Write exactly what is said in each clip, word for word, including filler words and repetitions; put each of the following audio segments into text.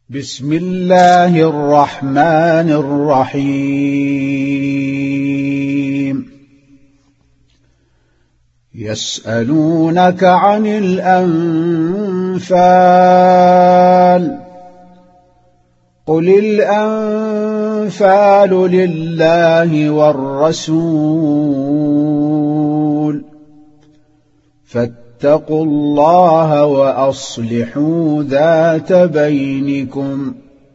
بسم الله الرحمن الرحيم يسألونك عن الأنفال قل الأنفال لله والرسول فاتقوا الله وأصلحوا ذات بينكم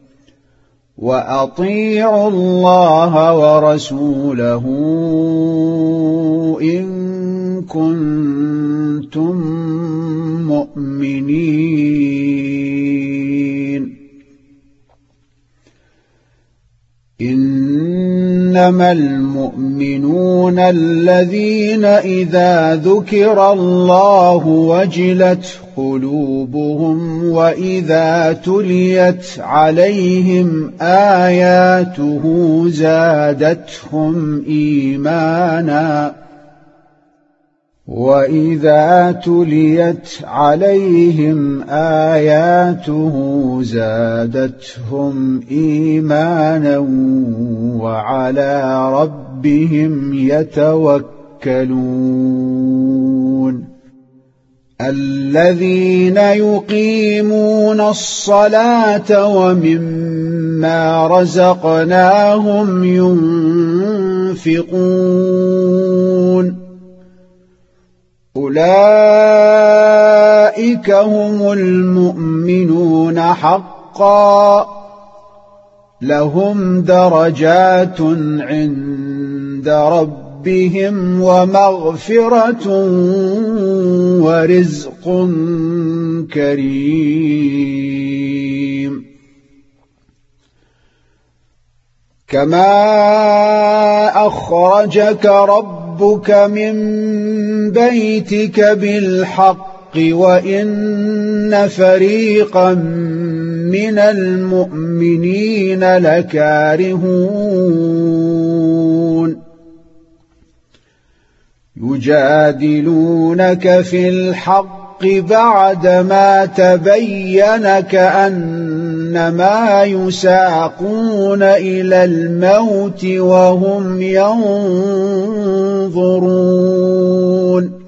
وأطيعوا الله ورسوله إن كنتم مؤمنين إنما المؤمنون الذين إذا ذكر الله وجلت قلوبهم وإذا تليت عليهم آياته زادتهم إيمانا وإذا تليت عليهم آياته زادتهم إيمانا وعلى ربهم يتوكلون الذين يقيمون الصلاة ومما رزقناهم ينفقون أولئك هم المؤمنون حقا لهم درجات عند ربهم ومغفرة ورزق كريم كما أخرجك ربك من بيتك بالحق وإن فريقا من المؤمنين لكارهون يجادلونك في الحق بعدما تبين كأنما يساقون إلى الموت وهم ينظرون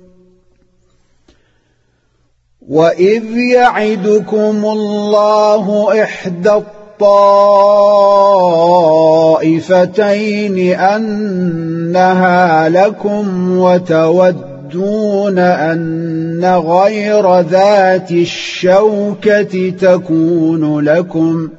وإذ يعدكم الله إحدى الطائفتين أنها لكم وتودون أن غير ذات الشوكة تكون لكم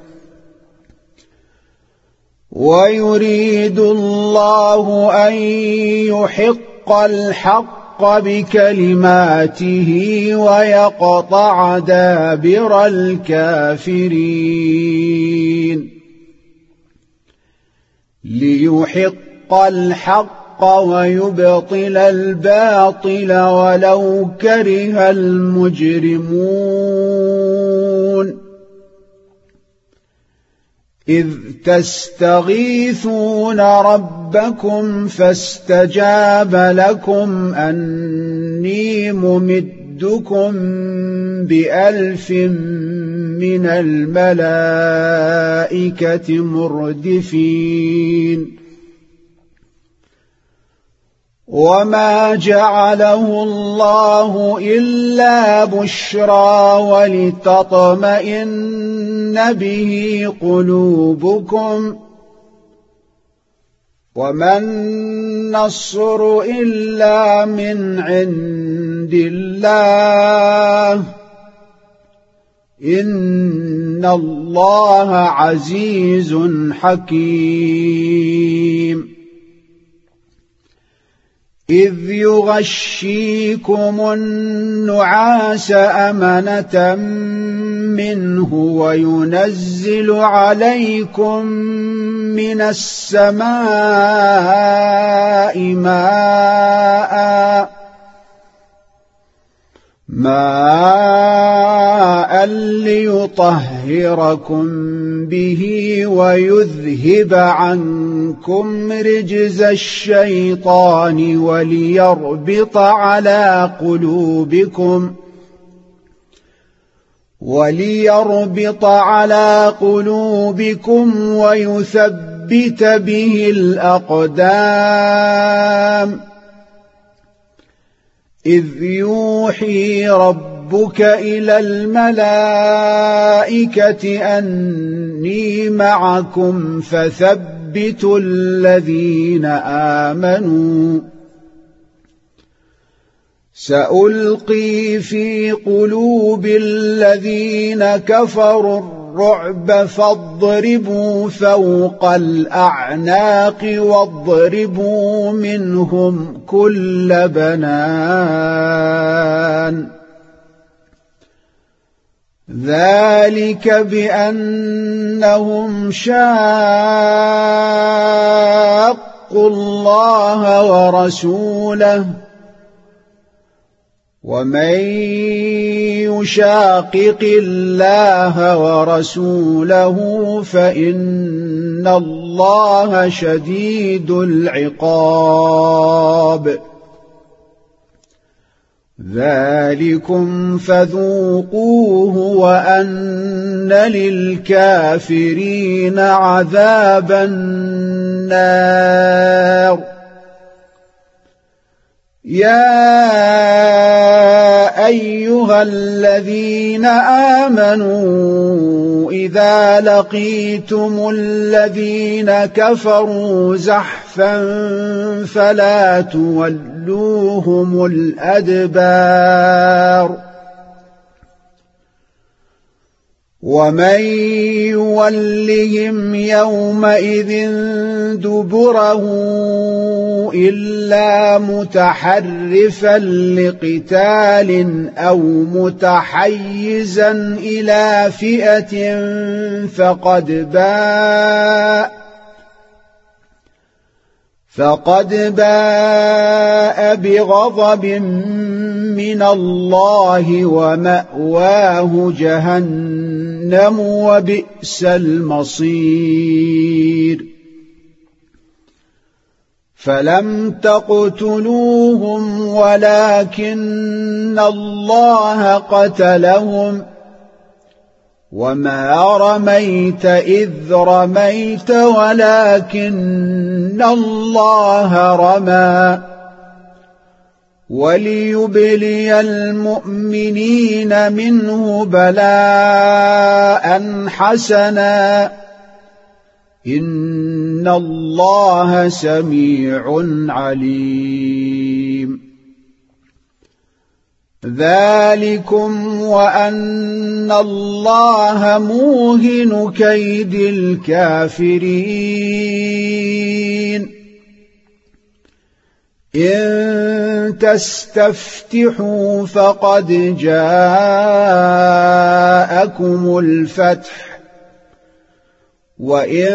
ويريد الله أن يحق الحق بكلماته ويقطع دابر الكافرين ليحق الحق ويبطل الباطل ولو كره المجرمون إذ تستغيثون ربكم فاستجاب لكم أني ممدكم بألف من الملائكة مردفين وما جعله الله إلا بشرى ولتطمئن به قلوبكم وما النصر إلا من عند الله إن الله عزيز حكيم إذ يغشيكم النعاس أمنة منه وينزل عليكم من السماء ماء ماء ليطهركم به ويذهب عنكم رجز الشيطان وليربط على قلوبكم وليربط على قلوبكم ويثبت به الأقدام إذ يوحي ربك إلى الملائكة أني معكم فثبتوا الذين آمنوا سألقي في قلوب الذين كفروا الرعب فاضربوا فوق الأعناق واضربوا منهم كل بنان ذلك بأنهم شاقوا الله ورسوله ومن يشاقق الله ورسوله فإن الله شديد العقاب ذلكم فذوقوه وأن للكافرين عذاب النار يا أيها الذين آمنوا إذا لقيتم الذين كفروا زحفا فلا تولوهم الأدبار ومن يولهم يومئذ دبره إلا متحرفا لقتال أو متحيزا إلى فئة فقد باء فقد باء بغضب من الله ومأواه جهنم وبئس المصير فلم تقتلوهم ولكن الله قتلهم وما رميت إذ رميت ولكن الله رمى وليبلي المؤمنين منه بلاء حسنا إن الله سميع عليم ذلكم وأن الله موهن كيد الكافرين إن تستفتحوا فقد جاءكم الفتح وإن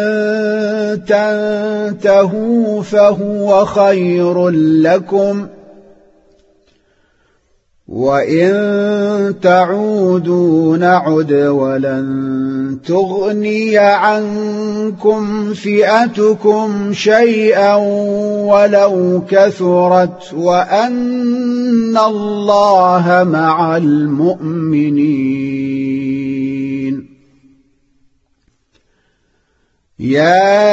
تنتهوا فهو خير لكم وإن تعودوا نعد ولن تغني عنكم فئتكم شيئا ولو كثرت وأن الله مع المؤمنين يا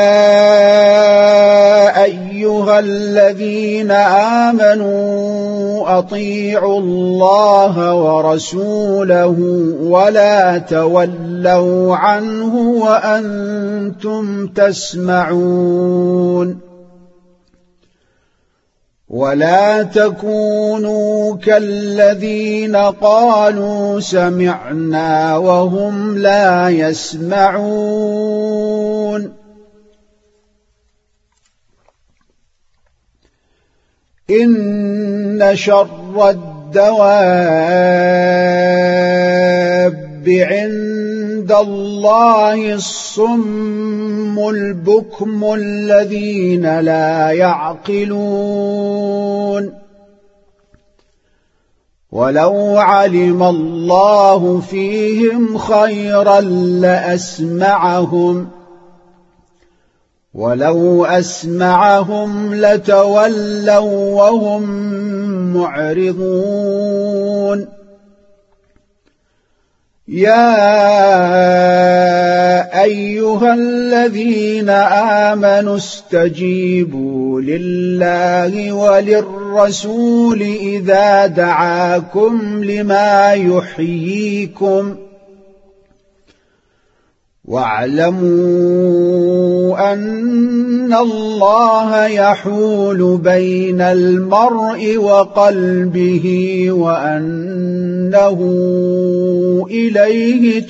أيها الذين آمنوا أطيعوا الله ورسوله ولا تولوا عنه وأنتم تسمعون ولا تكونوا كالذين قالوا سمعنا وهم لا يسمعون إن شر الدواب عند الله الصم البكم الذين لا يعقلون ولو علم الله فيهم خيرا لأسمعهم ولو أسمعهم لتولوا وهم معرضون يا أيها الذين آمنوا استجيبوا لله وللرسول إذا دعاكم لما يحييكم واعلموا أن الله يحول بين المرء وقلبه وأنه إليه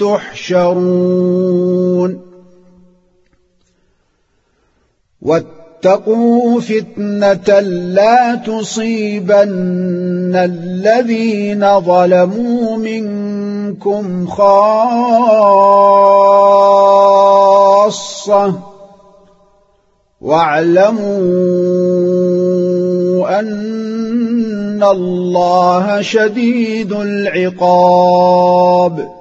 تحشرون واتقوا فتنة لا تصيبن الذين ظلموا منكم خاصة واعلموا أن الله شديد العقاب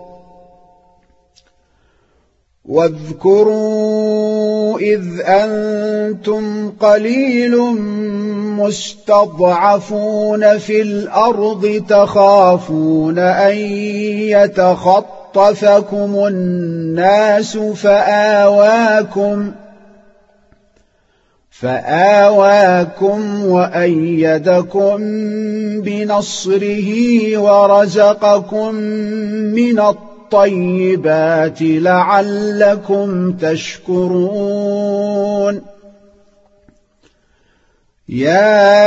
واذكروا إذ أنتم قليل مستضعفون في الأرض تخافون أن يتخطفكم الناس فآواكم فآواكم وأيدكم بنصره ورزقكم من الطيبات لعلكم تشكرون يا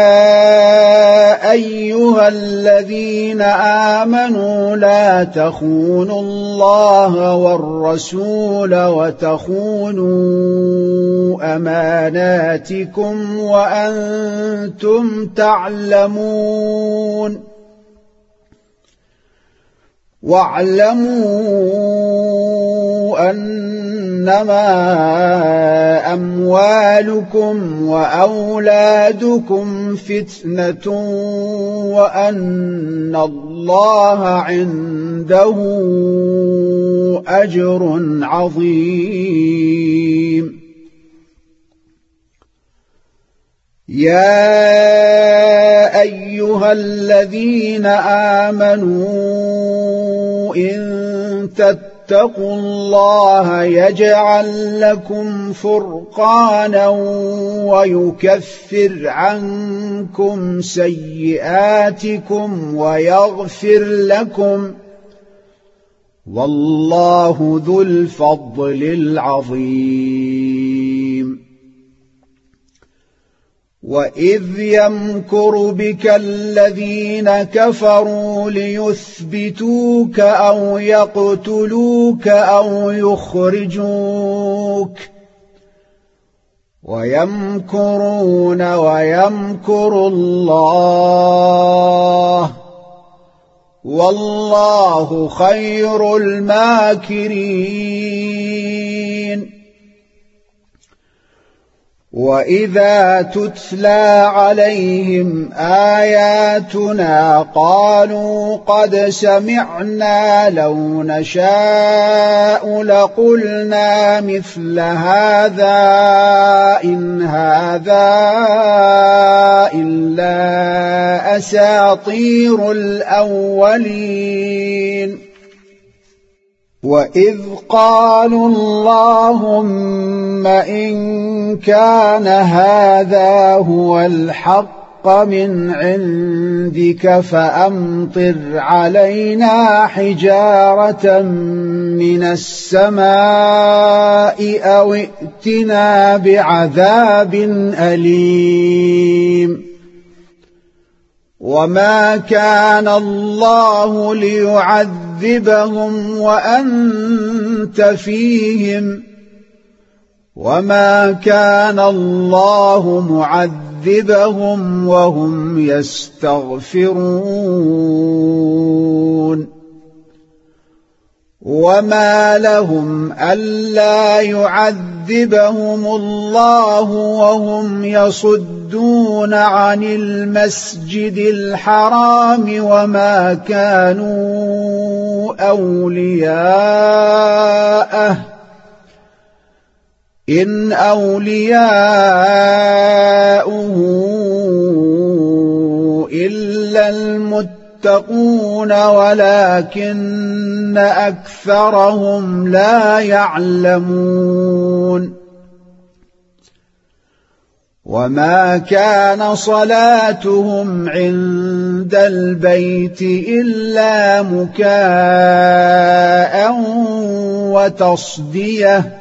أيها الذين آمنوا لا تخونوا الله والرسول وتخونوا أماناتكم وأنتم تعلمون واعلموا أنما أموالكم وأولادكم فتنة وأن الله عنده أجر عظيم يا أيها الذين آمنوا إن تتقوا الله يجعل لكم فرقانا ويكفر عنكم سيئاتكم ويغفر لكم والله ذو الفضل العظيم وإذ يمكر بك الذين كفروا ليثبتوك أو يقتلوك أو يخرجوك ويمكرون ويمكر الله والله خير الماكرين وإذا تتلى عليهم آياتنا قالوا قد سمعنا لو نشاء لقلنا مثل هذا إن هذا إلا أساطير الأولين وإذ قالوا اللهم إن كان هذا هو الحق من عندك فأمطر علينا حجارة من السماء أو ائتنا بعذاب أليم وما كان الله ليعذبهم وأنت فيهم وما كان الله معذبهم وهم يستغفرون وما لهم ألا يعذبهم الله وهم يصدون عن المسجد الحرام وما كانوا أولياءه إن أولياؤه إلا المتقون يتقون ولكن أكثرهم لا يعلمون وما كان صلاتهم عند البيت إلا مكاء وتصدية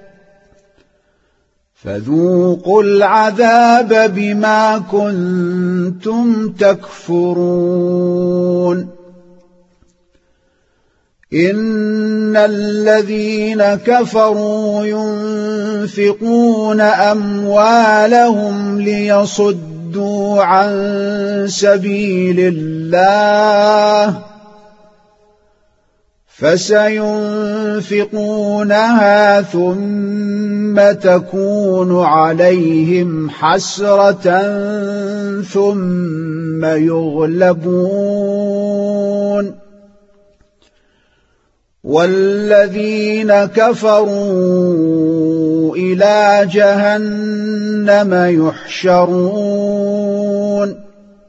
فذوقوا العذاب بما كنتم تكفرون إن الذين كفروا ينفقون أموالهم ليصدوا عن سبيل الله فسينفقونها ثم تكون عليهم حسرة ثم يغلبون والذين كفروا إلى جهنم يحشرون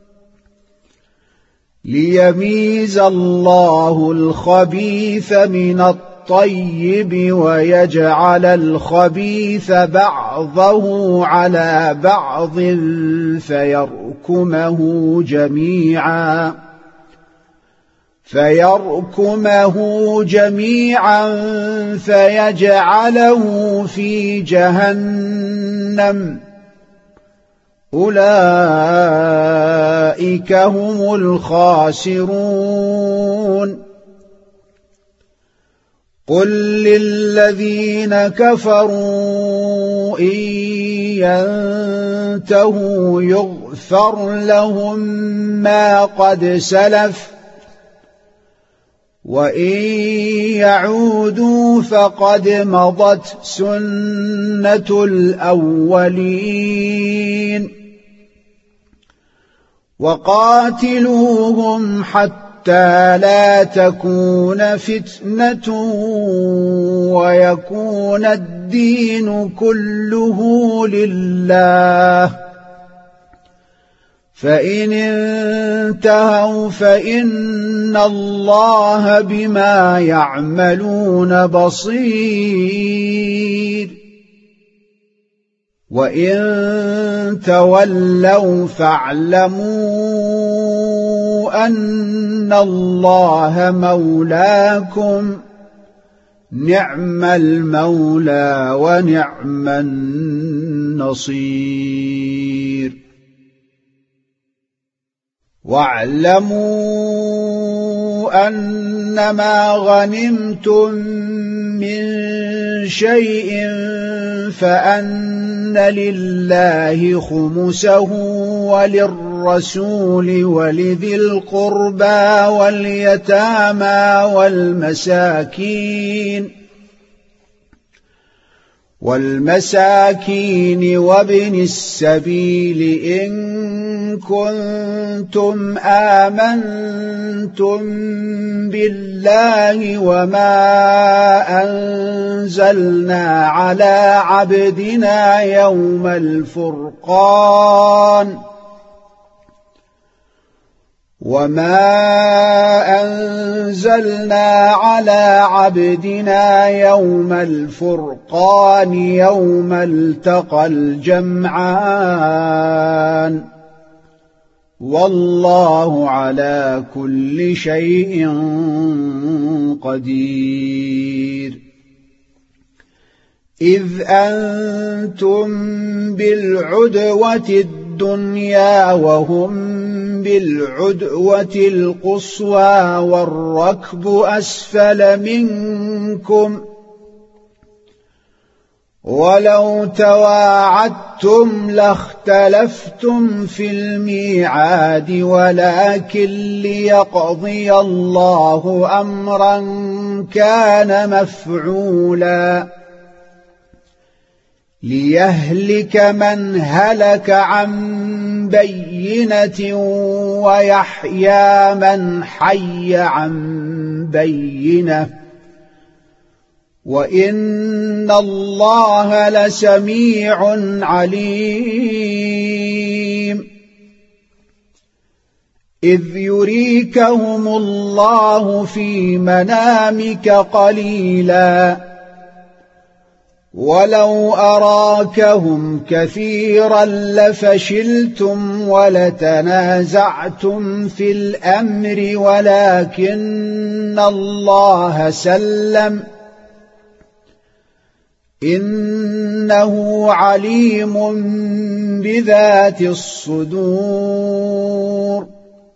ليميز الله الخبيث من الطيب ويجعل الخبيث بعضه على بعض فيركمه جميعا فيركمه جميعا فيجعله في جهنم أولئك هم الخاسرون قل للذين كفروا إن ينتهوا يغفر لهم ما قد سلف وإن يعودوا فقد مضت سنة الأولين وقاتلوهم حتى لا تكون فتنة ويكون الدين كله لله فإن انتهوا فإن الله بما يعملون بصير وإن تولوا فاعلموا أن الله مولاكم نعم المولى ونعم النصير واعلموا أنما غنمتم من شيء فأن لله خمسه وللرسول ولذي القربى واليتامى والمساكين والمساكين وابن السبيل إن كنتم آمنتم بالله وما أنزلنا على عبدنا يوم الفرقان وما أنزلنا على عبدنا يوم الفرقان يوم التقى الجمعان والله على كل شيء قدير إذ أنتم بالعدوة الدنيا وهم بالعدوة القصوى والركب أسفل منكم ولو تواعدتم لاختلفتم في الميعاد ولكن ليقضي الله أمرا كان مفعولا ليهلك من هلك عن بينة ويحيى من حي عن بينة وإن الله لسميع عليم إذ يريكهم الله في منامك قليلا ولو أراكهم كثيرا لفشلتم ولتنازعتم في الأمر ولكن الله سلم إنه عليم بذات الصدور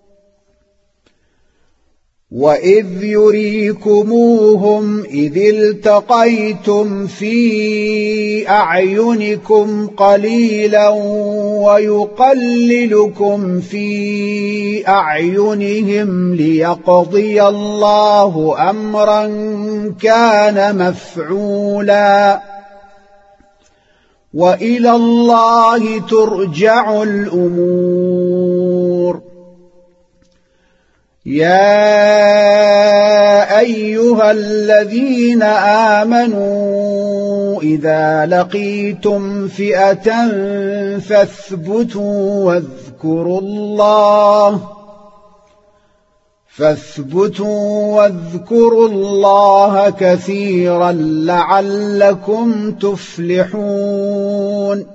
وإذ يريكموهم إذ التقيتم في أعينكم قليلا ويقللكم في أعينهم ليقضي الله أمرا كان مفعولا وإلى الله ترجع الأمور يا أيها الذين آمنوا إذا لقيتم فئة فاثبتوا واذكروا الله فاثبتوا واذكروا الله كثيرا لعلكم تفلحون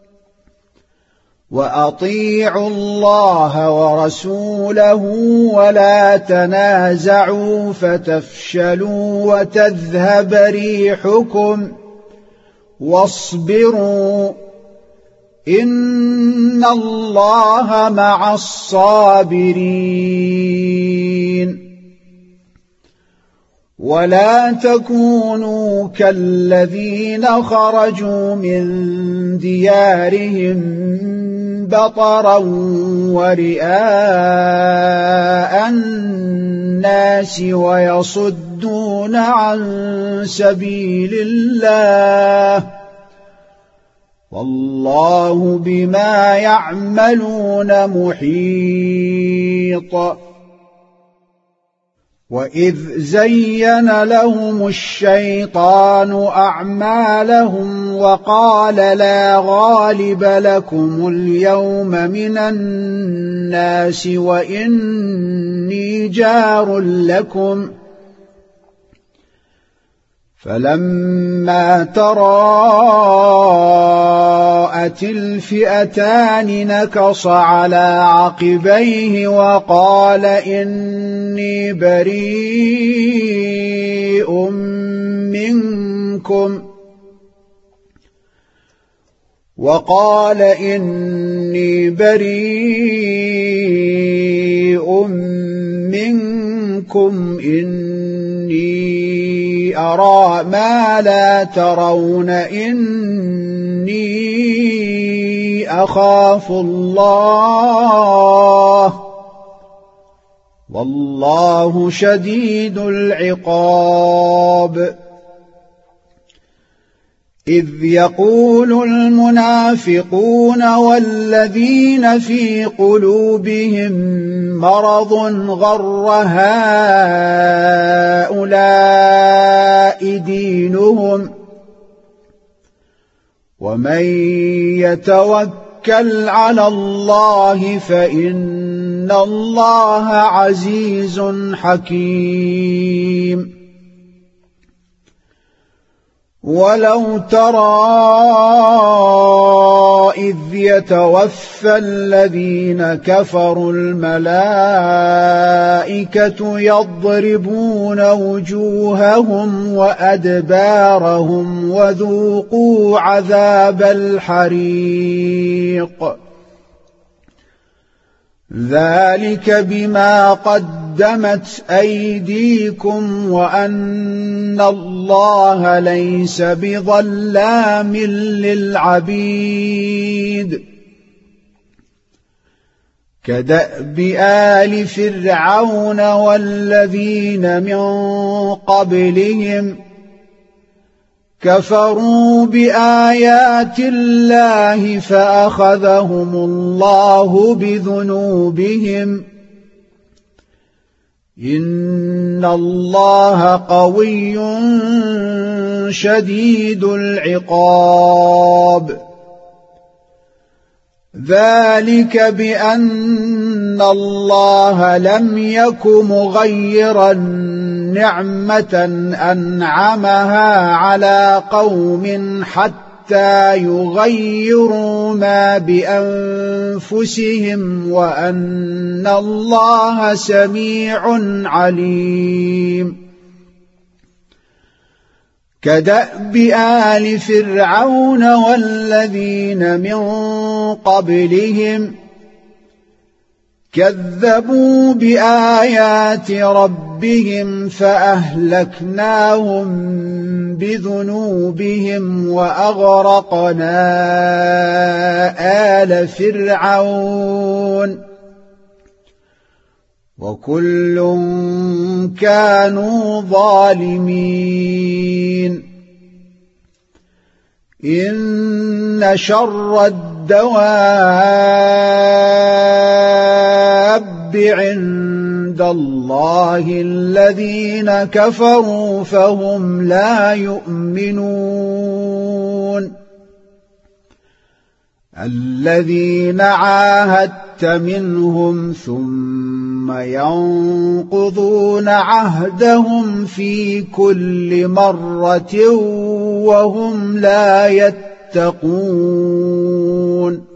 وأطيعوا الله ورسوله ولا تنازعوا فتفشلوا وتذهب ريحكم واصبروا إن الله مع الصابرين ولا تكونوا كالذين خرجوا من ديارهم بطرا ورئاء الناس ويصدون عن سبيل الله والله بما يعملون محيط وإذ زين لهم الشيطان أعمالهم وقال لا غالب لكم اليوم من الناس وإني جار لكم فلما تراءت الفئتان نكص على عقبيه وقال إني بريء منكم وقال إني بريء منكم إني أرى ما لا ترون إني أخاف الله والله شديد العقاب إذ يقول المنافقون والذين في قلوبهم مرض غر هؤلاء دينهم ومن يتوكل على الله فإن الله عزيز حكيم ولو ترى إذ يتوفى الذين كفروا الملائكة يضربون وجوههم وأدبارهم وذوقوا عذاب الحريق ذلك بما قدمت أيديكم وأن الله ليس بظلام للعبيد كدأب آل فرعون والذين من قبلهم كفروا بآيات الله فأخذهم الله بذنوبهم إن الله قوي شديد العقاب ذلك بأن الله لم يك مغيرا نعمة أنعمها على قوم حتى يغيروا ما بأنفسهم وأن الله سميع عليم كدأب آل فرعون والذين من قبلهم كذبوا بآيات ربهم فأهلكناهم بذنوبهم وأغرقنا آل فرعون وكل كانوا ظالمين إن شر الدواب عند الله الذين كفروا فهم لا يؤمنون الذين عاهدت منهم ثم ينقضون عهدهم في كل مرة وهم لا يتقون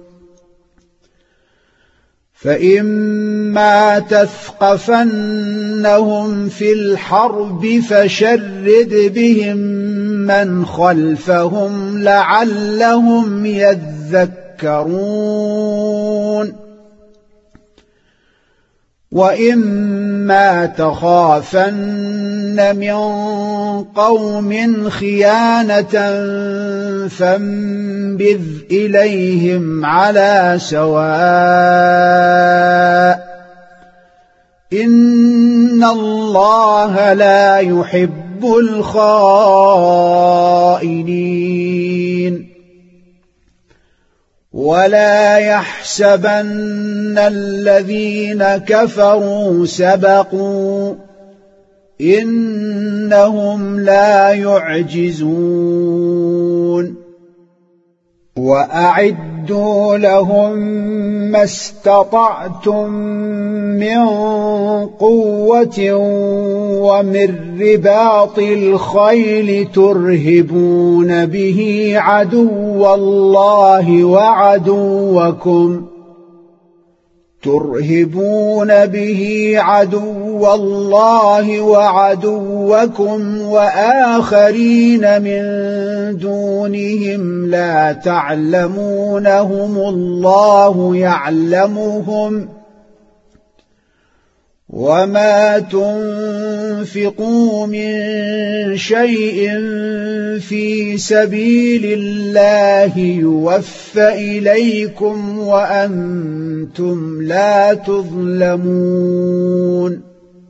فإما تثقفنهم في الحرب فشرد بهم من خلفهم لعلهم يذكرون وإما تخافن من قوم خيانة فانبذ إليهم على سواء إن الله لا يحب الخائنين ولا يحسبن الذين كفروا سبقوا إنهم لا يعجزون وأعدوا لهم ما استطعتم من قوة ومن رباط الخيل ترهبون به عدو الله وعدوكم ترهبون به عدو الله وعدوكم وآخرين من دونهم لا تعلمونهم الله يعلمهم وما تنفقوا من شيء في سبيل الله يوفى إليكم وأنتم لا تظلمون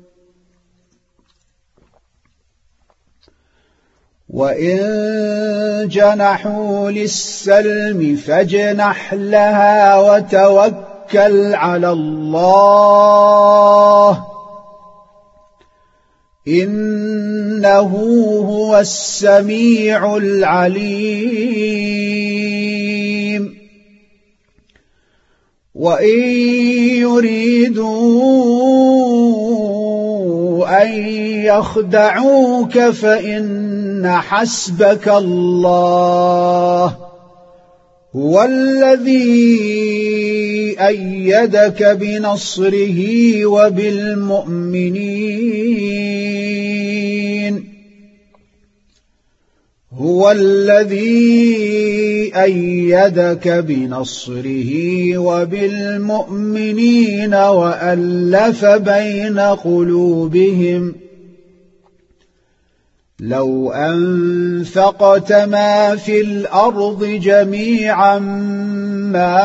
وإن جنحوا للسلم فاجنح لها وتوكل على الله إنه هو السميع العليم وإن يريدوا أن يخدعوك فإن حسبك الله هو الذي أيدك بنصره وبالمؤمنين هو الذي أيدك بنصره وبالمؤمنين وألف بين قلوبهم لو أنفقت ما في الأرض جميعا ما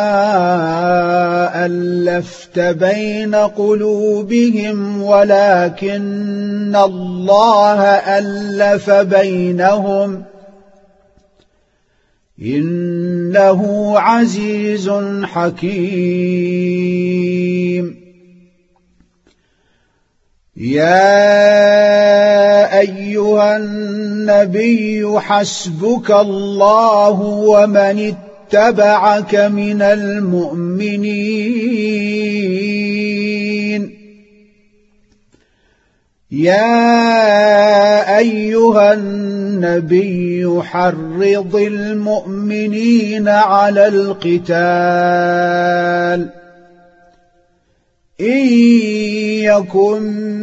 ألفت بين قلوبهم ولكن الله ألف بينهم إنه عزيز حكيم يا أيها النبي حسبك الله ومن اتبعك من المؤمنين يا أيها النبي حرض المؤمنين على القتال إن يكن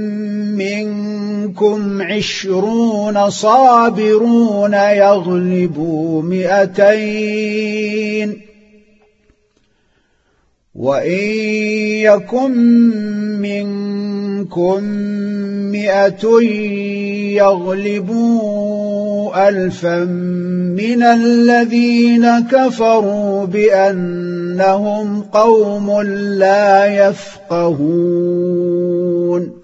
منكم عشرون صابرون يغلبوا مئتين وإن يكن منكم مئة يغلبوا ألفا من الذين كفروا بأنهم قوم لا يفقهون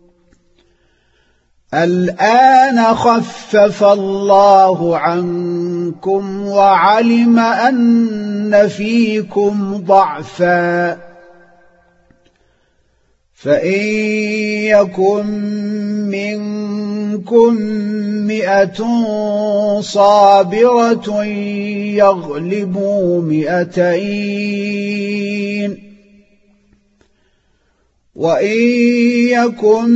الآن خفف الله عنكم وعلم أن فيكم ضعفا فإن يكن منكم مئة صابرة يغلبوا مئتين وإن يكن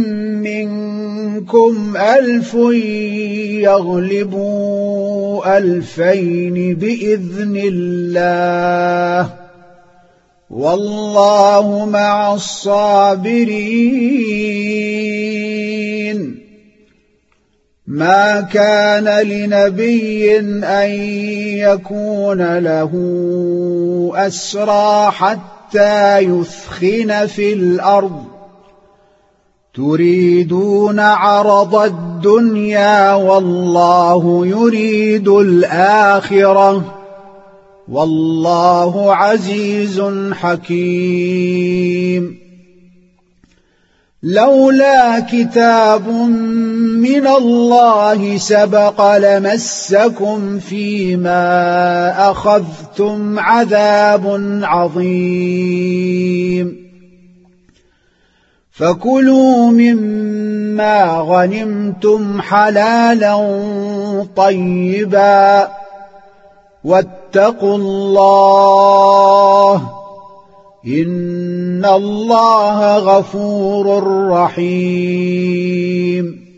منكم ألف يغلبوا ألفين بإذن الله والله مع الصابرين ما كان لنبي أن يكون له أسرى حتى يثخن في الأرض تريدون عرض الدنيا والله يريد الآخرة والله عزيز حكيم لولا كتاب من الله سبق لمسكم فيما أخذتم عذاب عظيم فكلوا مما غنمتم حلالا طيبا واتقوا الله إن الله غفور رحيم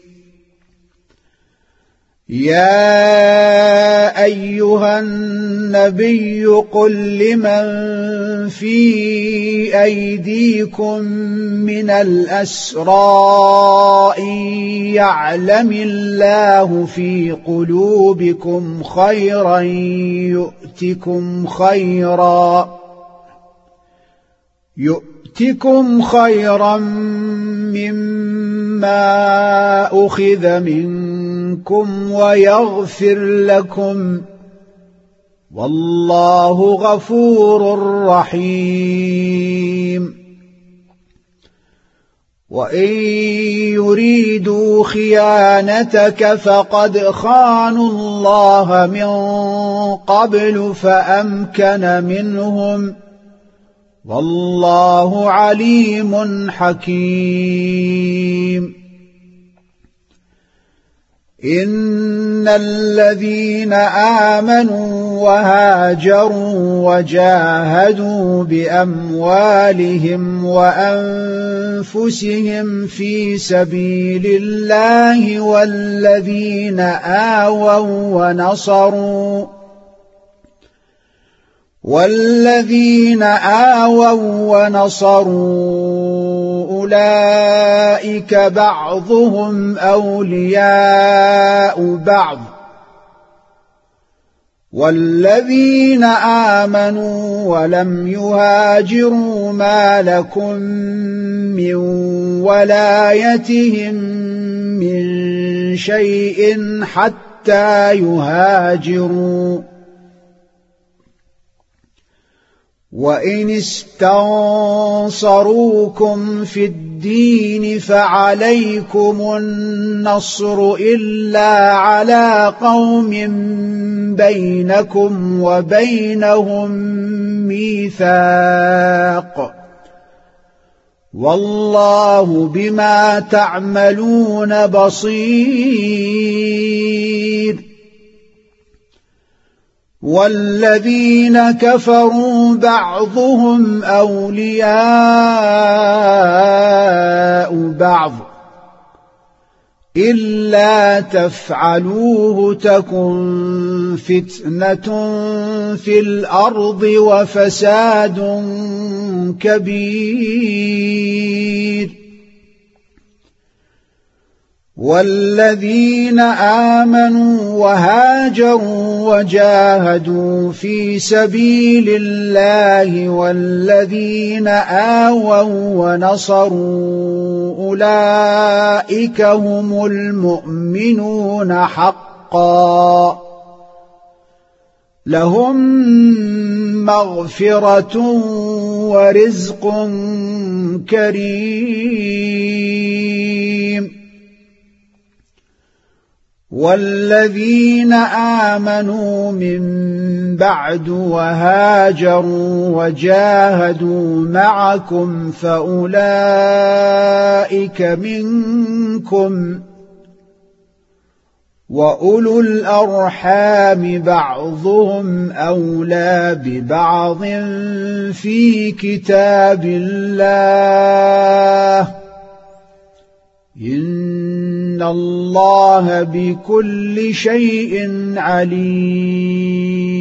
يا أيها النبي قل لمن في أيديكم من الأسرى إن يعلم الله في قلوبكم خيرا يؤتكم خيرا يؤتكم خيرا مما أخذ منكم ويغفر لكم والله غفور رحيم وإن يريدوا خيانتك فقد خانوا الله من قبل فأمكن منهم والله عليم حكيم إن الذين آمنوا وهاجروا وجاهدوا بأموالهم وأنفسهم في سبيل الله والذين آووا ونصروا والذين آووا ونصروا أولئك بعضهم أولياء بعض والذين آمنوا ولم يهاجروا ما لكم من ولايتهم من شيء حتى يهاجروا وإن استنصروكم في الدين فعليكم النصر إلا على قوم بينكم وبينهم ميثاق والله بما تعملون بصير والذين كفروا بعضهم أولياء بعض إلا تفعلوه تكن فتنة في الأرض وفساد كبير والذين آمنوا وهاجروا وجاهدوا في سبيل الله والذين آووا ونصروا أولئك هم المؤمنون حقا لهم مغفرة ورزق كريم والذين آمنوا من بعد وهاجروا وجاهدوا معكم فأولئك منكم وأولو الأرحام بعضهم أولى ببعض في كتاب الله إن الله بكل شيء عليم